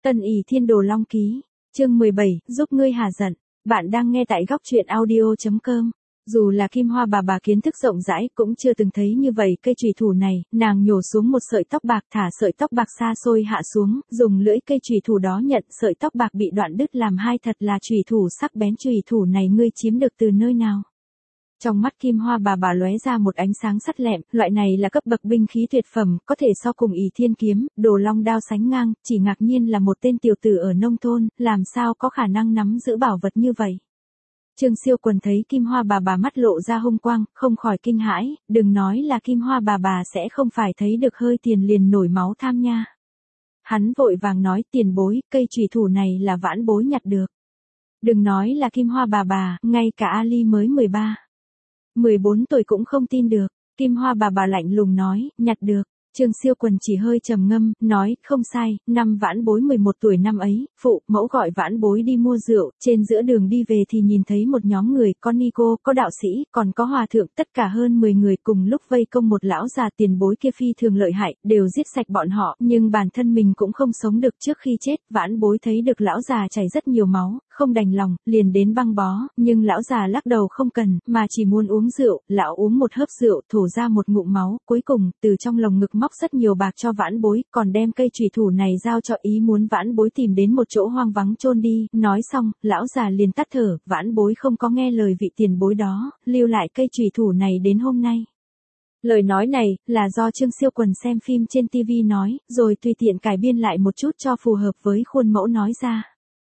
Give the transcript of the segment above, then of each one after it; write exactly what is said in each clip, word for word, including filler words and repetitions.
Tân Ỷ Thiên Đồ Long Ký, chương mười bảy, giúp ngươi hả giận. Bạn đang nghe tại góc truyện audio chấm com. Dù là Kim Hoa bà bà kiến thức rộng rãi cũng chưa từng thấy như vậy cây chùy thủ này, nàng nhổ xuống một sợi tóc bạc, thả sợi tóc bạc xa xôi hạ xuống, dùng lưỡi cây chùy thủ đó nhận sợi tóc bạc bị đoạn đứt làm hai, thật là chùy thủ sắc bén. Chùy thủ này ngươi chiếm được từ nơi nào? Trong mắt Kim Hoa bà bà lóe ra một ánh sáng sắt lẹm, loại này là cấp bậc binh khí tuyệt phẩm, có thể so cùng Ỷ Thiên kiếm, Đồ Long đao sánh ngang, chỉ ngạc nhiên là một tên tiểu tử ở nông thôn, làm sao có khả năng nắm giữ bảo vật như vậy. Trương Siêu Quần thấy Kim Hoa bà bà mắt lộ ra hung quang, không khỏi kinh hãi, đừng nói là Kim Hoa bà bà sẽ không phải thấy được hơi tiền liền nổi máu tham nha. Hắn vội vàng nói, tiền bối, cây chùy thủ này là vãn bối nhặt được. Đừng nói là Kim Hoa bà bà, ngay cả Ali mới mười ba, mười bốn tuổi cũng không tin được. Kim Hoa bà bà lạnh lùng nói, nhặt được. Trương Siêu Quần chỉ hơi trầm ngâm, nói, không sai, năm vãn bối mười một tuổi năm ấy, phụ, mẫu gọi vãn bối đi mua rượu, trên giữa đường đi về thì nhìn thấy một nhóm người, có ni cô, có đạo sĩ, còn có hòa thượng, tất cả hơn mười người cùng lúc vây công một lão già. Tiền bối kia phi thường lợi hại, đều giết sạch bọn họ, nhưng bản thân mình cũng không sống được. Trước khi chết, vãn bối thấy được lão già chảy rất nhiều máu, không đành lòng, liền đến băng bó, nhưng lão già lắc đầu không cần, mà chỉ muốn uống rượu. Lão uống một hớp rượu, thổ ra một ngụm máu, cuối cùng, từ trong lồng ngực móc rất nhiều bạc cho vãn bối, còn đem cây chùy thủ này giao cho, ý muốn vãn bối tìm đến một chỗ hoang vắng chôn đi. Nói xong, lão già liền tắt thở, vãn bối không có nghe lời vị tiền bối đó, lưu lại cây chùy thủ này đến hôm nay. Lời nói này, là do Trương Siêu Quần xem phim trên ti vi nói, rồi tùy tiện cải biên lại một chút cho phù hợp với khuôn mẫu nói ra.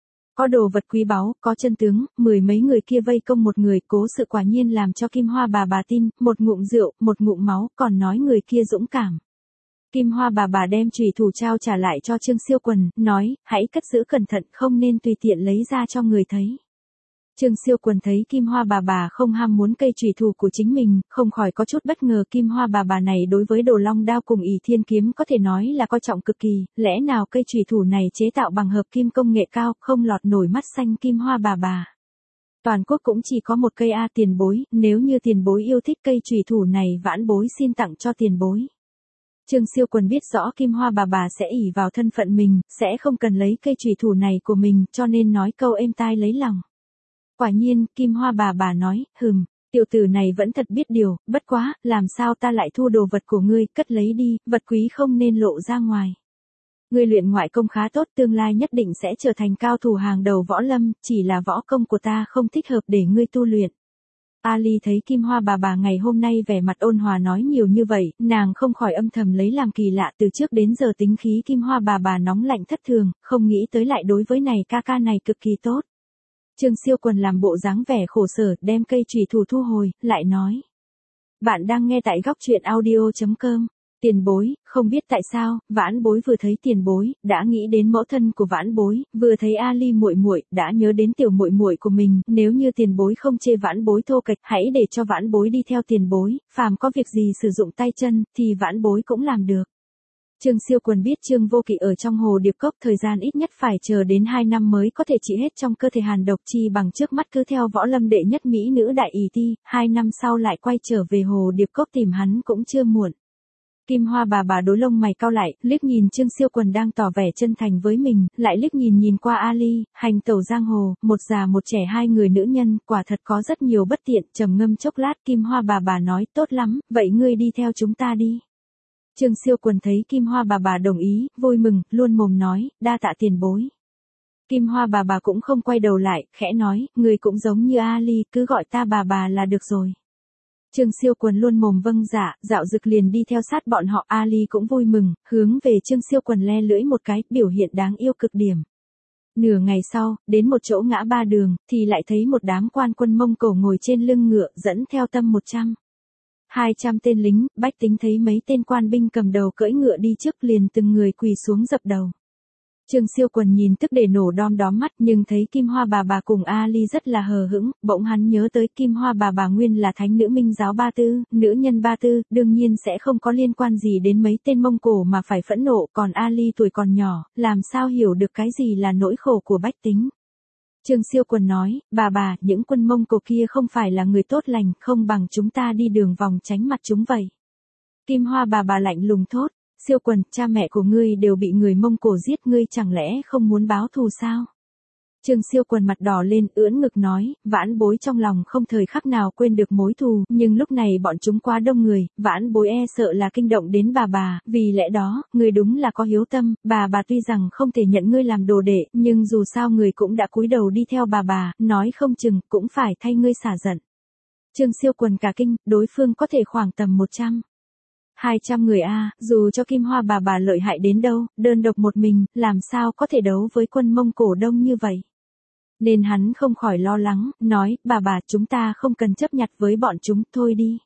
Có đồ vật quý báu, có chân tướng, mười mấy người kia vây công một người, cố sự quả nhiên làm cho Kim Hoa bà bà tin, một ngụm rượu, một ngụm máu, còn nói người kia dũng cảm. Kim Hoa bà bà đem chùy thủ trao trả lại cho Trương Siêu Quần, nói, hãy cất giữ cẩn thận, không nên tùy tiện lấy ra cho người thấy. Trương Siêu Quần thấy Kim Hoa bà bà không ham muốn cây chùy thủ của chính mình, không khỏi có chút bất ngờ. Kim Hoa bà bà này đối với Đồ Long đao cùng Ỷ Thiên kiếm có thể nói là coi trọng cực kỳ, lẽ nào cây chùy thủ này chế tạo bằng hợp kim công nghệ cao, không lọt nổi mắt xanh Kim Hoa bà bà. Toàn quốc cũng chỉ có một cây a. Tiền bối, nếu như tiền bối yêu thích cây chùy thủ này, vãn bối xin tặng cho tiền bối. Trương Siêu Quần biết rõ Kim Hoa bà bà sẽ ỷ vào thân phận mình, sẽ không cần lấy cây chùy thủ này của mình, cho nên nói câu êm tai lấy lòng. Quả nhiên, Kim Hoa bà bà nói, hừm, tiểu tử này vẫn thật biết điều, bất quá, làm sao ta lại thu đồ vật của ngươi, cất lấy đi, vật quý không nên lộ ra ngoài. Ngươi luyện ngoại công khá tốt, tương lai nhất định sẽ trở thành cao thủ hàng đầu võ lâm, chỉ là võ công của ta không thích hợp để ngươi tu luyện. Ali thấy Kim Hoa bà bà ngày hôm nay vẻ mặt ôn hòa nói nhiều như vậy, nàng không khỏi âm thầm lấy làm kỳ lạ. Từ trước đến giờ tính khí Kim Hoa bà bà nóng lạnh thất thường, không nghĩ tới lại đối với này ca ca này cực kỳ tốt. Trương Siêu Quần làm bộ dáng vẻ khổ sở, đem cây chùy thủ thu hồi, lại nói. Bạn đang nghe tại góc truyện audio chấm com. Tiền bối, không biết tại sao, vãn bối vừa thấy tiền bối, đã nghĩ đến mẫu thân của vãn bối, vừa thấy Ali muội muội, đã nhớ đến tiểu muội muội của mình, nếu như tiền bối không chê vãn bối thô kệch, hãy để cho vãn bối đi theo tiền bối, phàm có việc gì sử dụng tay chân, thì vãn bối cũng làm được. Trương Siêu Quần biết Trương Vô Kỵ ở trong hồ điệp cốc thời gian ít nhất phải chờ đến hai năm mới có thể trị hết trong cơ thể hàn độc, chi bằng trước mắt cứ theo võ lâm đệ nhất mỹ nữ Đại Ỷ Ti, hai năm sau lại quay trở về hồ điệp cốc tìm hắn cũng chưa muộn. Kim Hoa bà bà đối lông mày cau lại, liếc nhìn Trương Siêu Quần đang tỏ vẻ chân thành với mình, lại liếc nhìn nhìn qua Ali, hành tẩu giang hồ, một già một trẻ hai người nữ nhân, quả thật có rất nhiều bất tiện. Trầm ngâm chốc lát, Kim Hoa bà bà nói, tốt lắm, vậy ngươi đi theo chúng ta đi. Trương Siêu Quần thấy Kim Hoa bà bà đồng ý, vui mừng, luôn mồm nói, đa tạ tiền bối. Kim Hoa bà bà cũng không quay đầu lại, khẽ nói, người cũng giống như Ali, cứ gọi ta bà bà là được rồi. Trương Siêu Quần luôn mồm vâng dạ, dạo dực liền đi theo sát bọn họ. Ali cũng vui mừng, hướng về Trương Siêu Quần le lưỡi một cái, biểu hiện đáng yêu cực điểm. Nửa ngày sau, đến một chỗ ngã ba đường, thì lại thấy một đám quan quân Mông Cổ ngồi trên lưng ngựa, dẫn theo tầm một trăm, hai trăm tên lính. Bách tính thấy mấy tên quan binh cầm đầu cưỡi ngựa đi trước, liền từng người quỳ xuống dập đầu. Trương Siêu Quần nhìn tức để nổ đom đóm mắt, nhưng thấy Kim Hoa bà bà cùng Ali rất là hờ hững, bỗng hắn nhớ tới Kim Hoa bà bà nguyên là thánh nữ Minh giáo Ba Tư, nữ nhân Ba Tư, đương nhiên sẽ không có liên quan gì đến mấy tên Mông Cổ mà phải phẫn nộ, còn Ali tuổi còn nhỏ, làm sao hiểu được cái gì là nỗi khổ của bách tính. Trương Siêu Quần nói, bà bà, những quân Mông Cổ kia không phải là người tốt lành, không bằng chúng ta đi đường vòng tránh mặt chúng vậy. Kim Hoa bà bà lạnh lùng thốt. Siêu Quần, cha mẹ của ngươi đều bị người Mông Cổ giết, ngươi chẳng lẽ không muốn báo thù sao? Trương Siêu Quần mặt đỏ lên, ưỡn ngực nói, vãn bối trong lòng không thời khắc nào quên được mối thù, nhưng lúc này bọn chúng quá đông người, vãn bối e sợ là kinh động đến bà bà, vì lẽ đó, ngươi đúng là có hiếu tâm, bà bà tuy rằng không thể nhận ngươi làm đồ đệ, nhưng dù sao người cũng đã cúi đầu đi theo bà bà, nói không chừng, cũng phải thay ngươi xả giận. Trương Siêu Quần cả kinh, đối phương có thể khoảng tầm một trăm. hai trăm người a, dù cho Kim Hoa bà bà lợi hại đến đâu, đơn độc một mình, làm sao có thể đấu với quân Mông Cổ đông như vậy. Nên hắn không khỏi lo lắng, nói, bà bà, chúng ta không cần chấp nhặt với bọn chúng, thôi đi.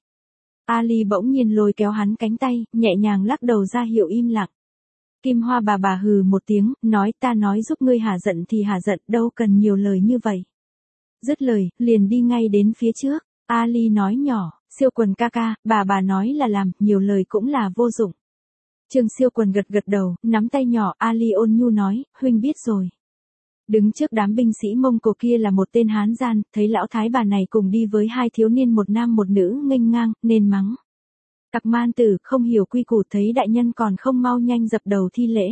Ali bỗng nhiên lôi kéo hắn cánh tay, nhẹ nhàng lắc đầu ra hiệu im lặng. Kim Hoa bà bà hừ một tiếng, nói, ta nói giúp ngươi hả giận thì hả giận, đâu cần nhiều lời như vậy. Dứt lời, liền đi ngay đến phía trước. Ali nói nhỏ, Siêu Quần ca ca, bà bà nói là làm, nhiều lời cũng là vô dụng. Trương Siêu Quần gật gật đầu, nắm tay nhỏ, Ali ôn nhu nói, huynh biết rồi. Đứng trước đám binh sĩ Mông Cổ kia là một tên hán gian, thấy lão thái bà này cùng đi với hai thiếu niên một nam một nữ nghênh ngang, nên mắng. Cặc man tử không hiểu quy củ, thấy đại nhân còn không mau nhanh dập đầu thi lễ.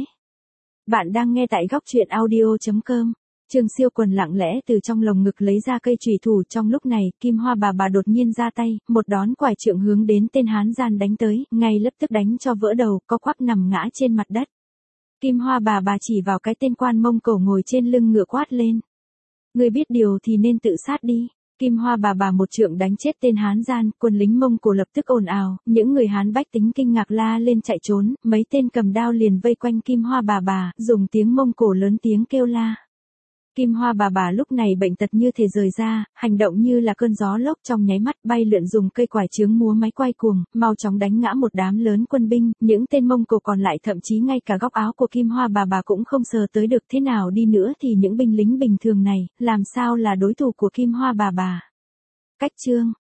Bạn đang nghe tại góc truyện audio chấm com. Trương Siêu Quần lặng lẽ từ trong lồng ngực lấy ra cây chùy thủ, trong lúc này, Kim Hoa bà bà đột nhiên ra tay, một đón quải trượng hướng đến tên hán gian đánh tới, ngay lập tức đánh cho vỡ đầu, co quắp nằm ngã trên mặt đất. Kim Hoa bà bà chỉ vào cái tên quan Mông Cổ ngồi trên lưng ngựa quát lên. Ngươi biết điều thì nên tự sát đi. Kim Hoa bà bà một trượng đánh chết tên hán gian, quân lính Mông Cổ lập tức ồn ào, những người hán bách tính kinh ngạc la lên chạy trốn, mấy tên cầm đao liền vây quanh Kim Hoa bà bà, dùng tiếng Mông Cổ lớn tiếng kêu la. Kim Hoa bà bà lúc này bệnh tật như thể rời ra, hành động như là cơn gió lốc, trong nháy mắt bay lượn dùng cây quải chướng múa máy quay cuồng, mau chóng đánh ngã một đám lớn quân binh, những tên Mông Cổ còn lại thậm chí ngay cả góc áo của Kim Hoa bà bà cũng không sờ tới được, thế nào đi nữa thì những binh lính bình thường này, làm sao là đối thủ của Kim Hoa bà bà. Cách chương